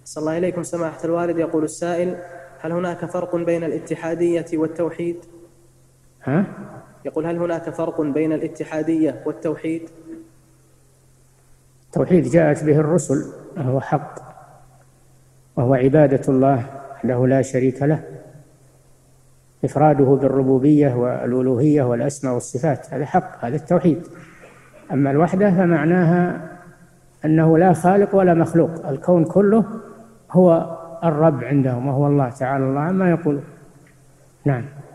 صلى الله إليكم سماحة الوالد. يقول السائل: هل هناك فرق بين الاتحادية والتوحيد؟ ها؟ يقول: هل هناك فرق بين الاتحادية والتوحيد؟ التوحيد جاءت به الرسل، وهو حق، وهو عبادة الله وحده لا شريك له، إفراده بالربوبية والألوهية والأسماء والصفات، هذا حق، هذا التوحيد. أما الوحدة فمعناها أنه لا خالق ولا مخلوق، الكون كله هو الرب عندهم، وهو الله تعالى الله عما يقولون. نعم.